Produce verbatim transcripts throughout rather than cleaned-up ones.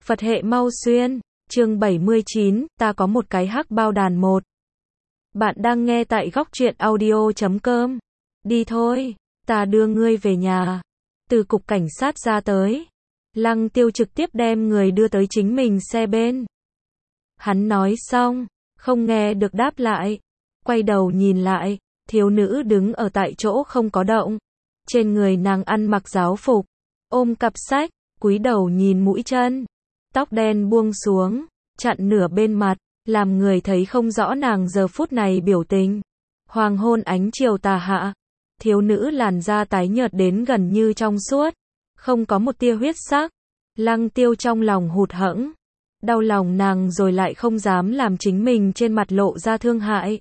Phật hệ mau xuyên, chương bảy mươi chín, ta có một cái hắc bao đàn một. Bạn đang nghe tại góc truyện audio chấm com. Đi thôi, ta đưa ngươi về nhà. Từ cục cảnh sát ra tới. Lăng Tiêu trực tiếp đem người đưa tới chính mình xe bên. Hắn nói xong, không nghe được đáp lại. Quay đầu nhìn lại, thiếu nữ đứng ở tại chỗ không có động. Trên người nàng ăn mặc giáo phục, ôm cặp sách, cúi đầu nhìn mũi chân. Tóc đen buông xuống, chặn nửa bên mặt, làm người thấy không rõ nàng giờ phút này biểu tình. Hoàng hôn ánh chiều tà hạ, thiếu nữ làn da tái nhợt đến gần như trong suốt, không có một tia huyết sắc. Lăng Tiêu trong lòng hụt hẫng, đau lòng nàng rồi lại không dám làm chính mình trên mặt lộ ra thương hại.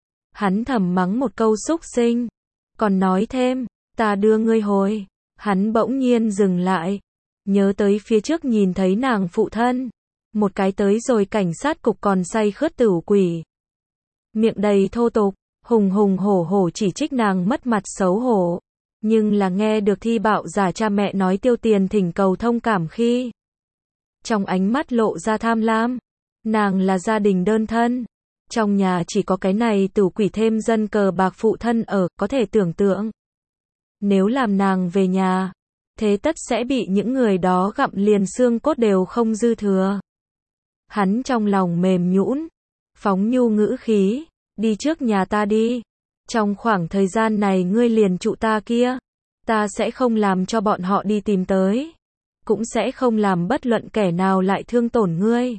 Hắn thầm mắng một câu xúc sinh, còn nói thêm, ta đưa ngươi hồi. Hắn bỗng nhiên dừng lại, nhớ tới phía trước nhìn thấy nàng phụ thân, một cái tới rồi cảnh sát cục còn say khướt tửu quỷ. Miệng đầy thô tục, hùng hùng hổ hổ chỉ trích nàng mất mặt xấu hổ. Nhưng là nghe được thi bạo giả cha mẹ nói tiêu tiền thỉnh cầu thông cảm khi. Trong ánh mắt lộ ra tham lam. Nàng là gia đình đơn thân. Trong nhà chỉ có cái này tửu quỷ thêm dân cờ bạc phụ thân ở, có thể tưởng tượng. Nếu làm nàng về nhà, thế tất sẽ bị những người đó gặm liền xương cốt đều không dư thừa. Hắn trong lòng mềm nhũn, phóng nhu ngữ khí, đi trước nhà ta đi. Trong khoảng thời gian này ngươi liền trụ ta kia, ta sẽ không làm cho bọn họ đi tìm tới, cũng sẽ không làm bất luận kẻ nào lại thương tổn ngươi.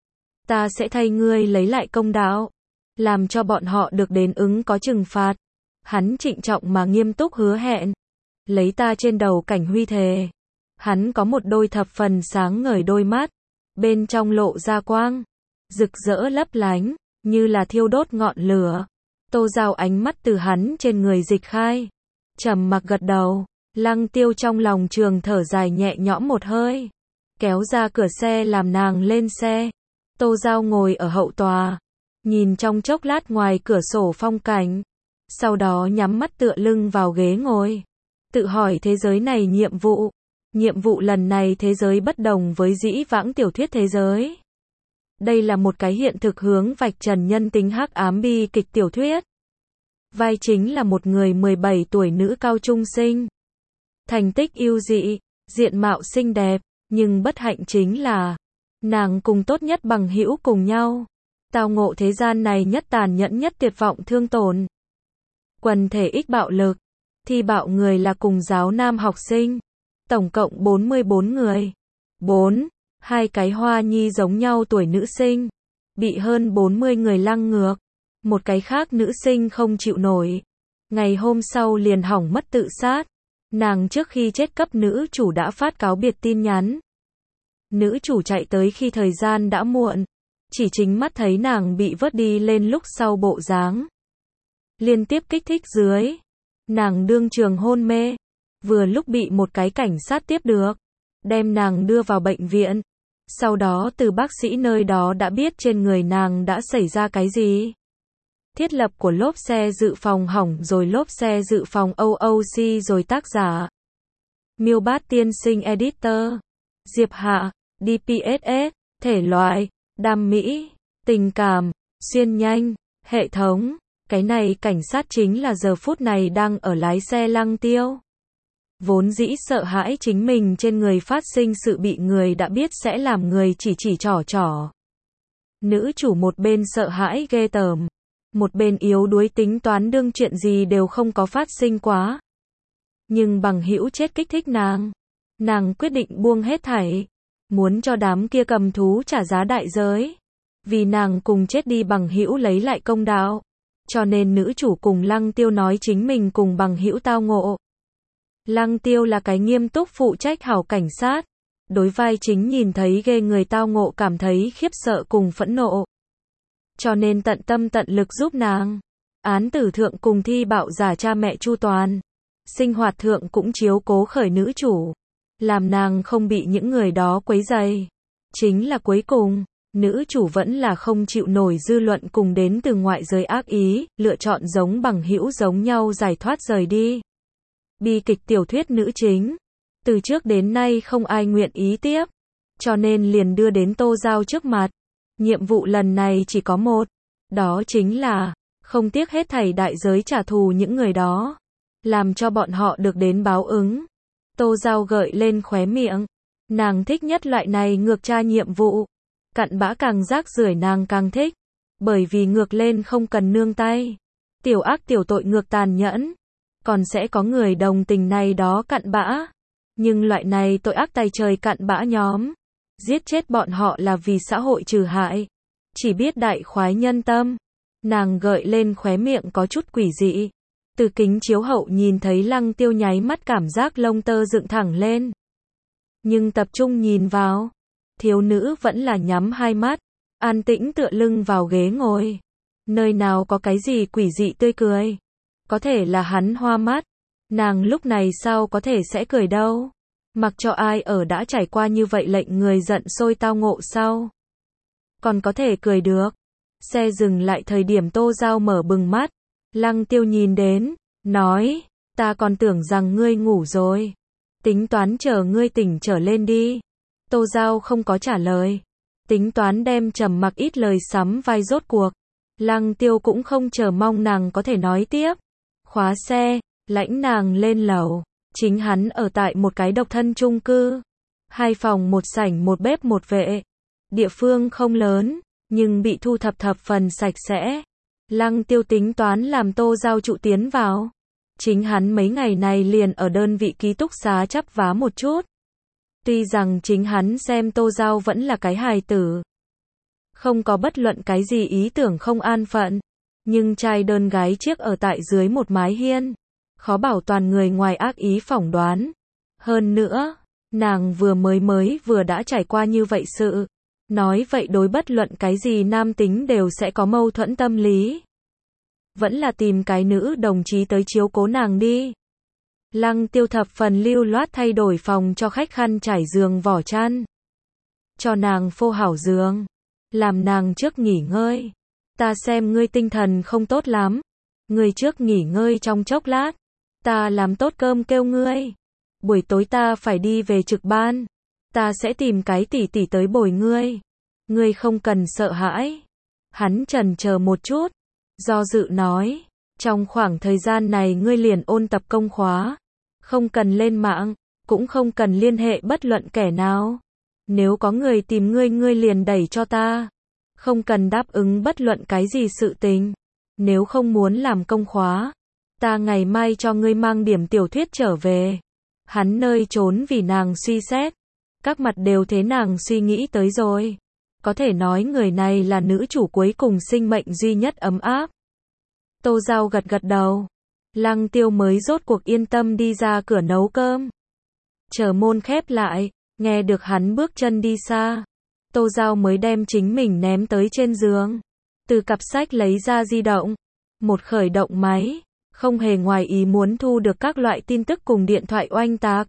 Ta sẽ thay ngươi lấy lại công đạo, làm cho bọn họ được đến ứng có trừng phạt. Hắn trịnh trọng mà nghiêm túc hứa hẹn, lấy ta trên đầu cảnh huy thề. Hắn có một đôi thập phần sáng ngời đôi mắt, bên trong lộ ra quang, rực rỡ lấp lánh, như là thiêu đốt ngọn lửa. Tô Giao ánh mắt từ hắn trên người dịch khai, trầm mặc gật đầu. Lăng Tiêu trong lòng trường thở dài nhẹ nhõm một hơi, kéo ra cửa xe làm nàng lên xe. Tô Giao ngồi ở hậu tòa, nhìn trong chốc lát ngoài cửa sổ phong cảnh, sau đó nhắm mắt tựa lưng vào ghế ngồi, tự hỏi thế giới này nhiệm vụ. Nhiệm vụ lần này thế giới bất đồng với dĩ vãng tiểu thuyết thế giới. Đây là một cái hiện thực hướng vạch trần nhân tính hắc ám bi kịch tiểu thuyết. Vai chính là một người mười bảy tuổi nữ cao trung sinh. Thành tích ưu dị, diện mạo xinh đẹp, nhưng bất hạnh chính là nàng cùng tốt nhất bằng hữu cùng nhau tao ngộ thế gian này nhất tàn nhẫn nhất tuyệt vọng thương tổn. Quần thể ích bạo lực, thi bạo người là cùng giáo nam học sinh, tổng cộng bốn mươi bốn người. bốn. Hai cái hoa nhi giống nhau tuổi nữ sinh, bị hơn bốn mươi người lăng ngược. Một cái khác nữ sinh không chịu nổi, ngày hôm sau liền hỏng mất tự sát. Nàng trước khi chết cấp nữ chủ đã phát cáo biệt tin nhắn. Nữ chủ chạy tới khi thời gian đã muộn, chỉ chính mắt thấy nàng bị vớt đi lên lúc sau bộ dáng. Liên tiếp kích thích dưới, nàng đương trường hôn mê, vừa lúc bị một cái cảnh sát tiếp được, đem nàng đưa vào bệnh viện. Sau đó từ bác sĩ nơi đó đã biết trên người nàng đã xảy ra cái gì. Thiết lập của lốp xe dự phòng hỏng rồi, lốp xe dự phòng o o xê rồi. Tác giả Miêu Bát Tiên Sinh, Editor Diệp Hạ, đê pê ét ét. Thể loại đam mỹ, tình cảm, xuyên nhanh, hệ thống. Cái này cảnh sát chính là giờ phút này đang ở lái xe Lăng Tiêu. Vốn dĩ sợ hãi chính mình trên người phát sinh sự bị người đã biết sẽ làm người chỉ chỉ trỏ trỏ. Nữ chủ một bên sợ hãi ghê tởm, một bên yếu đuối tính toán đương chuyện gì đều không có phát sinh quá. Nhưng bằng hữu chết kích thích nàng. Nàng quyết định buông hết thảy, muốn cho đám kia cầm thú trả giá đại giới. Vì nàng cùng chết đi bằng hữu lấy lại công đạo. Cho nên nữ chủ cùng Lăng Tiêu nói chính mình cùng bằng hữu tao ngộ. Lăng Tiêu là cái nghiêm túc phụ trách hảo cảnh sát. Đối vai chính nhìn thấy ghê người tao ngộ cảm thấy khiếp sợ cùng phẫn nộ. Cho nên tận tâm tận lực giúp nàng. Án tử thượng cùng thi bạo giả cha mẹ chu toàn. Sinh hoạt thượng cũng chiếu cố khởi nữ chủ. Làm nàng không bị những người đó quấy rầy. Chính là cuối cùng, nữ chủ vẫn là không chịu nổi dư luận cùng đến từ ngoại giới ác ý, lựa chọn giống bằng hữu giống nhau giải thoát rời đi. Bi kịch tiểu thuyết nữ chính. Từ trước đến nay không ai nguyện ý tiếp. cho nên liền đưa đến Tô Giao trước mặt. Nhiệm vụ lần này chỉ có một, đó chính là không tiếc hết thảy đại giới trả thù những người đó, làm cho bọn họ được đến báo ứng. Tô Giao gợi lên khóe miệng, nàng thích nhất loại này ngược tra nhiệm vụ, cặn bã càng rác rưởi nàng càng thích, bởi vì ngược lên không cần nương tay, tiểu ác tiểu tội ngược tàn nhẫn, còn sẽ có người đồng tình này đó cặn bã, nhưng loại này tội ác tày trời cặn bã nhóm, giết chết bọn họ là vì xã hội trừ hại, chỉ biết đại khoái nhân tâm. Nàng gợi lên khóe miệng có chút quỷ dị. Từ kính chiếu hậu nhìn thấy Lăng Tiêu nháy mắt cảm giác lông tơ dựng thẳng lên. Nhưng tập trung nhìn vào, thiếu nữ vẫn là nhắm hai mắt, an tĩnh tựa lưng vào ghế ngồi. Nơi nào có cái gì quỷ dị tươi cười. Có thể là hắn hoa mắt. Nàng lúc này sao có thể sẽ cười đâu. Mặc cho ai ở đã trải qua như vậy lệnh người giận sôi tao ngộ sau. Còn có thể cười được. Xe dừng lại thời điểm Tô Giao mở bừng mắt. Lăng Tiêu nhìn đến, nói, ta còn tưởng rằng ngươi ngủ rồi. Tính toán chờ ngươi tỉnh trở lên đi. Tô Giao không có trả lời. Tính toán đem trầm mặc ít lời sắm vai rốt cuộc. Lăng Tiêu cũng không chờ mong nàng có thể nói tiếp. Khóa xe, lãnh nàng lên lầu. Chính hắn ở tại một cái độc thân chung cư. Hai phòng một sảnh một bếp một vệ. Địa phương không lớn, nhưng bị thu thập thập phần sạch sẽ. Lăng Tiêu tính toán làm Tô Giao trụ tiến vào. Chính hắn mấy ngày này liền ở đơn vị ký túc xá chắp vá một chút. Tuy rằng chính hắn xem Tô Giao vẫn là cái hài tử. Không có bất luận cái gì ý tưởng không an phận. Nhưng trai đơn gái chiếc ở tại dưới một mái hiên. Khó bảo toàn người ngoài ác ý phỏng đoán. Hơn nữa, nàng vừa mới mới vừa đã trải qua như vậy sự. Nói vậy đối bất luận cái gì nam tính đều sẽ có mâu thuẫn tâm lý. Vẫn là tìm cái nữ đồng chí tới chiếu cố nàng đi. Lăng Tiêu thập phần lưu loát thay đổi phòng cho khách khăn trải giường vỏ chăn. Cho nàng phô hảo giường. Làm nàng trước nghỉ ngơi. Ta xem ngươi tinh thần không tốt lắm. Ngươi trước nghỉ ngơi trong chốc lát. Ta làm tốt cơm kêu ngươi. Buổi tối ta phải đi về trực ban. Ta sẽ tìm cái tỷ tỷ tới bồi ngươi. Ngươi không cần sợ hãi. Hắn chần chờ một chút. Do dự nói. Trong khoảng thời gian này ngươi liền ôn tập công khóa. Không cần lên mạng. Cũng không cần liên hệ bất luận kẻ nào. Nếu có người tìm ngươi ngươi liền đẩy cho ta. Không cần đáp ứng bất luận cái gì sự tình. Nếu không muốn làm công khóa. Ta ngày mai cho ngươi mang điểm tiểu thuyết trở về. Hắn nơi trốn vì nàng suy xét. Các mặt đều thế nàng suy nghĩ tới rồi. Có thể nói người này là nữ chủ cuối cùng sinh mệnh duy nhất ấm áp. Tô Giao gật gật đầu. Lăng Tiêu mới rốt cuộc yên tâm đi ra cửa nấu cơm. Chờ môn khép lại, nghe được hắn bước chân đi xa. Tô Giao mới đem chính mình ném tới trên giường. Từ cặp sách lấy ra di động. Một khởi động máy. Không hề ngoài ý muốn thu được các loại tin tức cùng điện thoại oanh tạc.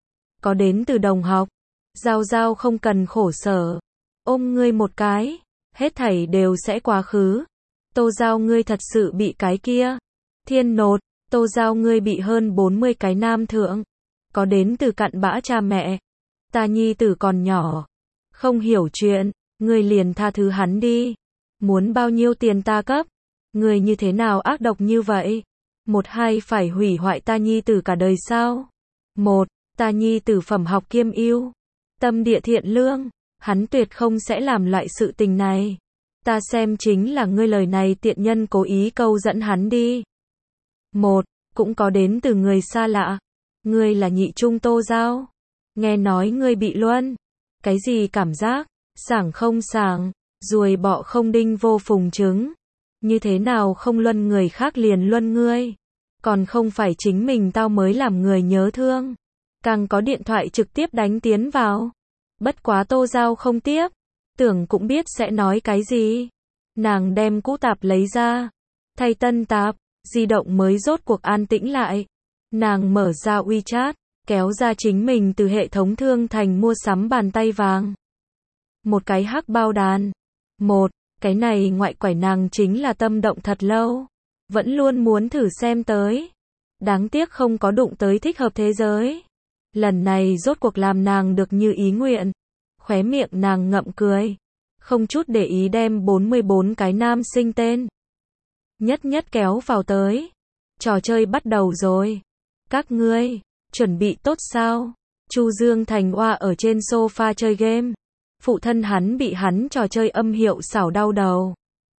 Có đến từ đồng học. Giao Giao không cần khổ sở. Ôm ngươi một cái. Hết thảy đều sẽ quá khứ. Tô Giao ngươi thật sự bị cái kia. Thiên nột. Tô Giao ngươi bị hơn bốn mươi cái nam thượng. Có đến từ cặn bã cha mẹ. Ta nhi tử còn nhỏ. Không hiểu chuyện. Ngươi liền tha thứ hắn đi. Muốn bao nhiêu tiền ta cấp. Ngươi như thế nào ác độc như vậy. Một hai phải hủy hoại ta nhi tử cả đời sao. Một. Ta nhi tử phẩm học kiêm ưu. Tâm địa thiện lương. Hắn tuyệt không sẽ làm loại sự tình này. Ta xem chính là ngươi lời này tiện nhân cố ý câu dẫn hắn đi. Một. Cũng có đến từ người xa lạ. Ngươi là nhị trung Tô Giao. Nghe nói ngươi bị luân. Cái gì cảm giác? Sảng không sảng. Ruồi bọ không đinh vô phùng trứng. Như thế nào không luân người khác liền luân ngươi. Còn không phải chính mình tao mới làm người nhớ thương. Càng có điện thoại trực tiếp đánh tiến vào. Bất quá Tô Giao không tiếp. Tưởng cũng biết sẽ nói cái gì. Nàng đem cũ tạp lấy ra. Thay tân tạp. Di động mới rốt cuộc an tĩnh lại. Nàng mở ra WeChat. Kéo ra chính mình từ hệ thống thương thành mua sắm bàn tay vàng. Một cái hắc bao đàn. Một. Cái này ngoại quải nàng chính là tâm động thật lâu. Vẫn luôn muốn thử xem tới. Đáng tiếc không có đụng tới thích hợp thế giới. Lần này rốt cuộc làm nàng được như ý nguyện. Khóe miệng nàng ngậm cười, không chút để ý đem bốn mươi bốn cái nam sinh tên nhất nhất kéo vào tới. Trò chơi bắt đầu rồi. Các ngươi, chuẩn bị tốt sao? Chu Dương Thành oa ở trên sofa chơi game. Phụ thân hắn bị hắn trò chơi âm hiệu xảo đau đầu.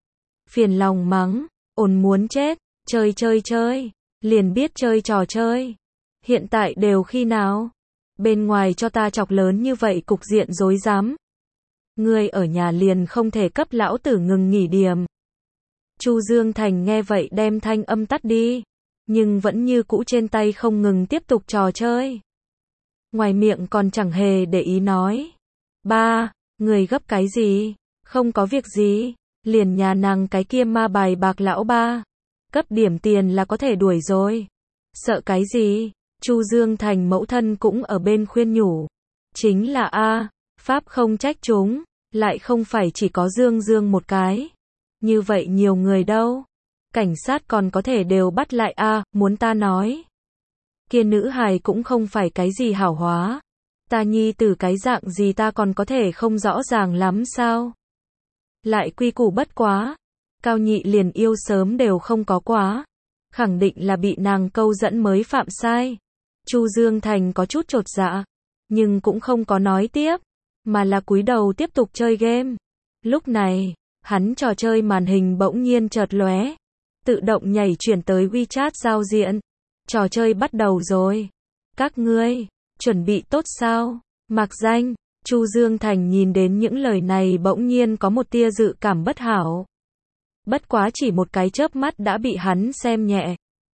Phiền lòng mắng, ồn muốn chết, chơi chơi chơi, liền biết chơi trò chơi. Hiện tại đều khi nào? Bên ngoài cho ta chọc lớn như vậy cục diện rối rắm. Ngươi ở nhà liền không thể cấp lão tử ngừng nghỉ điểm. Chu Dương Thành nghe vậy đem thanh âm tắt đi, nhưng vẫn như cũ trên tay không ngừng tiếp tục trò chơi. Ngoài miệng còn chẳng hề để ý nói. Ba, người gấp cái gì? Không có việc gì, liền nhà nàng cái kia ma bài bạc lão ba. Cấp điểm tiền là có thể đuổi rồi. Sợ cái gì? Chu Dương Thành mẫu thân cũng ở bên khuyên nhủ. Chính là a, pháp không trách chúng, lại không phải chỉ có Dương Dương một cái. Như vậy nhiều người đâu. Cảnh sát còn có thể đều bắt lại a, muốn ta nói. Kia nữ hài cũng không phải cái gì hảo hóa. Ta nhi tử cái dạng gì ta còn có thể không rõ ràng lắm sao? Lại quy củ bất quá. Cao nhị liền yêu sớm đều không có quá. Khẳng định là bị nàng câu dẫn mới phạm sai. Chu Dương Thành có chút chột dạ, nhưng cũng không có nói tiếp, mà là cúi đầu tiếp tục chơi game. Lúc này, hắn trò chơi màn hình bỗng nhiên chợt lóe, tự động nhảy chuyển tới WeChat giao diện. Trò chơi bắt đầu rồi. Các ngươi, chuẩn bị tốt sao? Mạc danh, Chu Dương Thành nhìn đến những lời này bỗng nhiên có một tia dự cảm bất hảo. Bất quá chỉ một cái chớp mắt đã bị hắn xem nhẹ.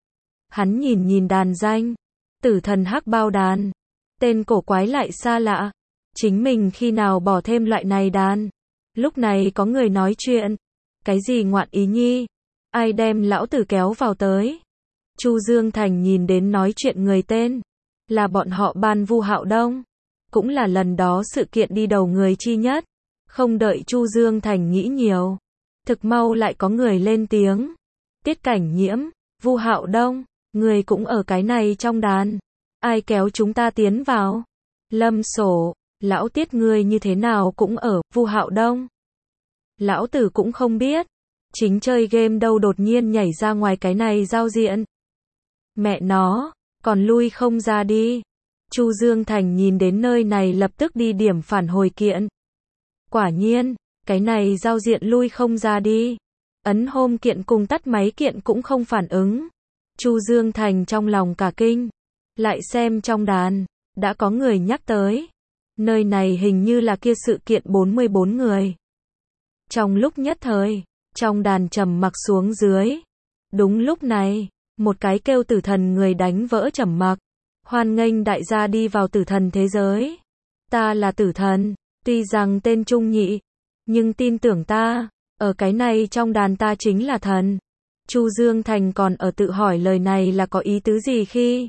Hắn nhìn nhìn đàn danh. Tử thần hắc bao đàn. Tên cổ quái lại xa lạ. Chính mình khi nào bỏ thêm loại này đàn. Lúc này có người nói chuyện. Cái gì ngoạn ý nhi? Ai đem lão tử kéo vào tới? Chu Dương Thành nhìn đến nói chuyện người tên. Là bọn họ ban Vu Hạo Đông. Cũng là lần đó sự kiện đi đầu người chi nhất. Không đợi Chu Dương Thành nghĩ nhiều. Thực mau lại có người lên tiếng. Tiết Cảnh Nhiễm, Vu Hạo Đông, người cũng ở cái này trong đàn. Ai kéo chúng ta tiến vào? Lâm Sổ, lão Tiết ngươi như thế nào cũng ở, Vu Hạo Đông. Lão tử cũng không biết. Chính chơi game đâu đột nhiên nhảy ra ngoài cái này giao diện. Mẹ nó, còn lui không ra đi. Chu Dương Thành nhìn đến nơi này lập tức đi điểm phản hồi kiện. Quả nhiên, cái này giao diện lui không ra đi. Ấn home kiện cùng tắt máy kiện cũng không phản ứng. Chu Dương Thành trong lòng cả kinh. Lại xem trong đàn, đã có người nhắc tới. Nơi này hình như là kia sự kiện bốn mươi bốn người. Trong lúc nhất thời, trong đàn trầm mặc xuống dưới. Đúng lúc này, một cái kêu tử thần người đánh vỡ trầm mặc. Hoan nghênh đại gia đi vào tử thần thế giới. Ta là tử thần, tuy rằng tên trung nhị, nhưng tin tưởng ta, ở cái này trong đàn ta chính là thần. Chu Dương Thành còn ở tự hỏi lời này là có ý tứ gì khi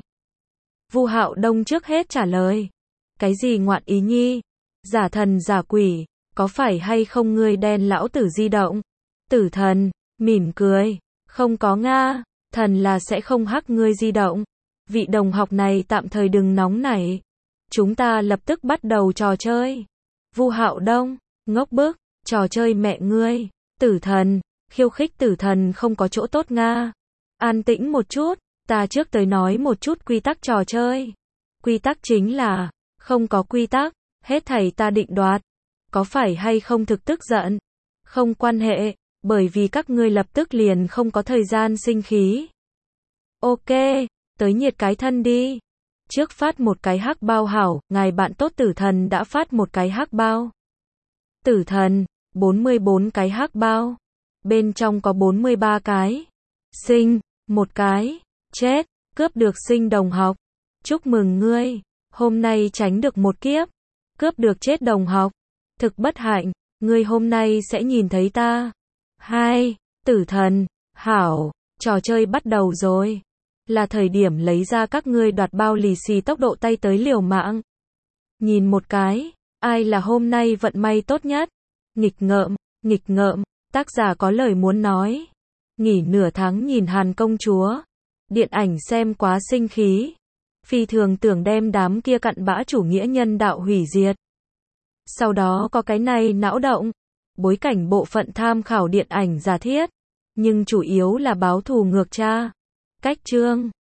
Vu Hạo Đông trước hết trả lời. Cái gì ngoạn ý nhi? Giả thần giả quỷ, có phải hay không ngươi đen lão tử di động? Tử thần, mỉm cười. Không có nga, thần là sẽ không hắc ngươi di động. Vị đồng học này tạm thời đừng nóng nảy. Chúng ta lập tức bắt đầu trò chơi. Vu Hạo Đông, ngốc bức, trò chơi mẹ ngươi. Tử thần, khiêu khích tử thần không có chỗ tốt nga. An tĩnh một chút, ta trước tới nói một chút quy tắc trò chơi. Quy tắc chính là, không có quy tắc, hết thảy ta định đoạt. Có phải hay không thực tức giận? Không quan hệ, bởi vì các ngươi lập tức liền không có thời gian sinh khí. Ok, tới nhiệt cái thân đi. Trước phát một cái hắc bao hảo, ngài bạn tốt tử thần đã phát một cái hắc bao. Tử thần, bốn mươi bốn cái hắc bao. Bên trong có bốn mươi ba cái. Sinh, một cái. Chết, cướp được sinh đồng học. Chúc mừng ngươi, hôm nay tránh được một kiếp. Cướp được chết đồng học. Thực bất hạnh, ngươi hôm nay sẽ nhìn thấy ta. Hai, tử thần, hảo, trò chơi bắt đầu rồi. Là thời điểm lấy ra các ngươi đoạt bao lì xì tốc độ tay tới liều mạng. Nhìn một cái, ai là hôm nay vận may tốt nhất? Nghịch ngợm, nghịch ngợm, tác giả có lời muốn nói. Nghỉ nửa tháng nhìn Hàn công chúa. Điện ảnh xem quá sinh khí. Phi thường tưởng đem đám kia cặn bã chủ nghĩa nhân đạo hủy diệt. Sau đó có cái này não động. Bối cảnh bộ phận tham khảo điện ảnh giả thiết. Nhưng chủ yếu là báo thù ngược cha. Cách chương